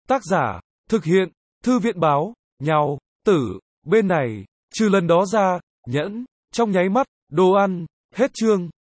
Tác giả, thực hiện, thư viện báo, nhau, tử, bên này, trừ lần đó ra, nhẫn, trong nháy mắt, đồ ăn, hết chương.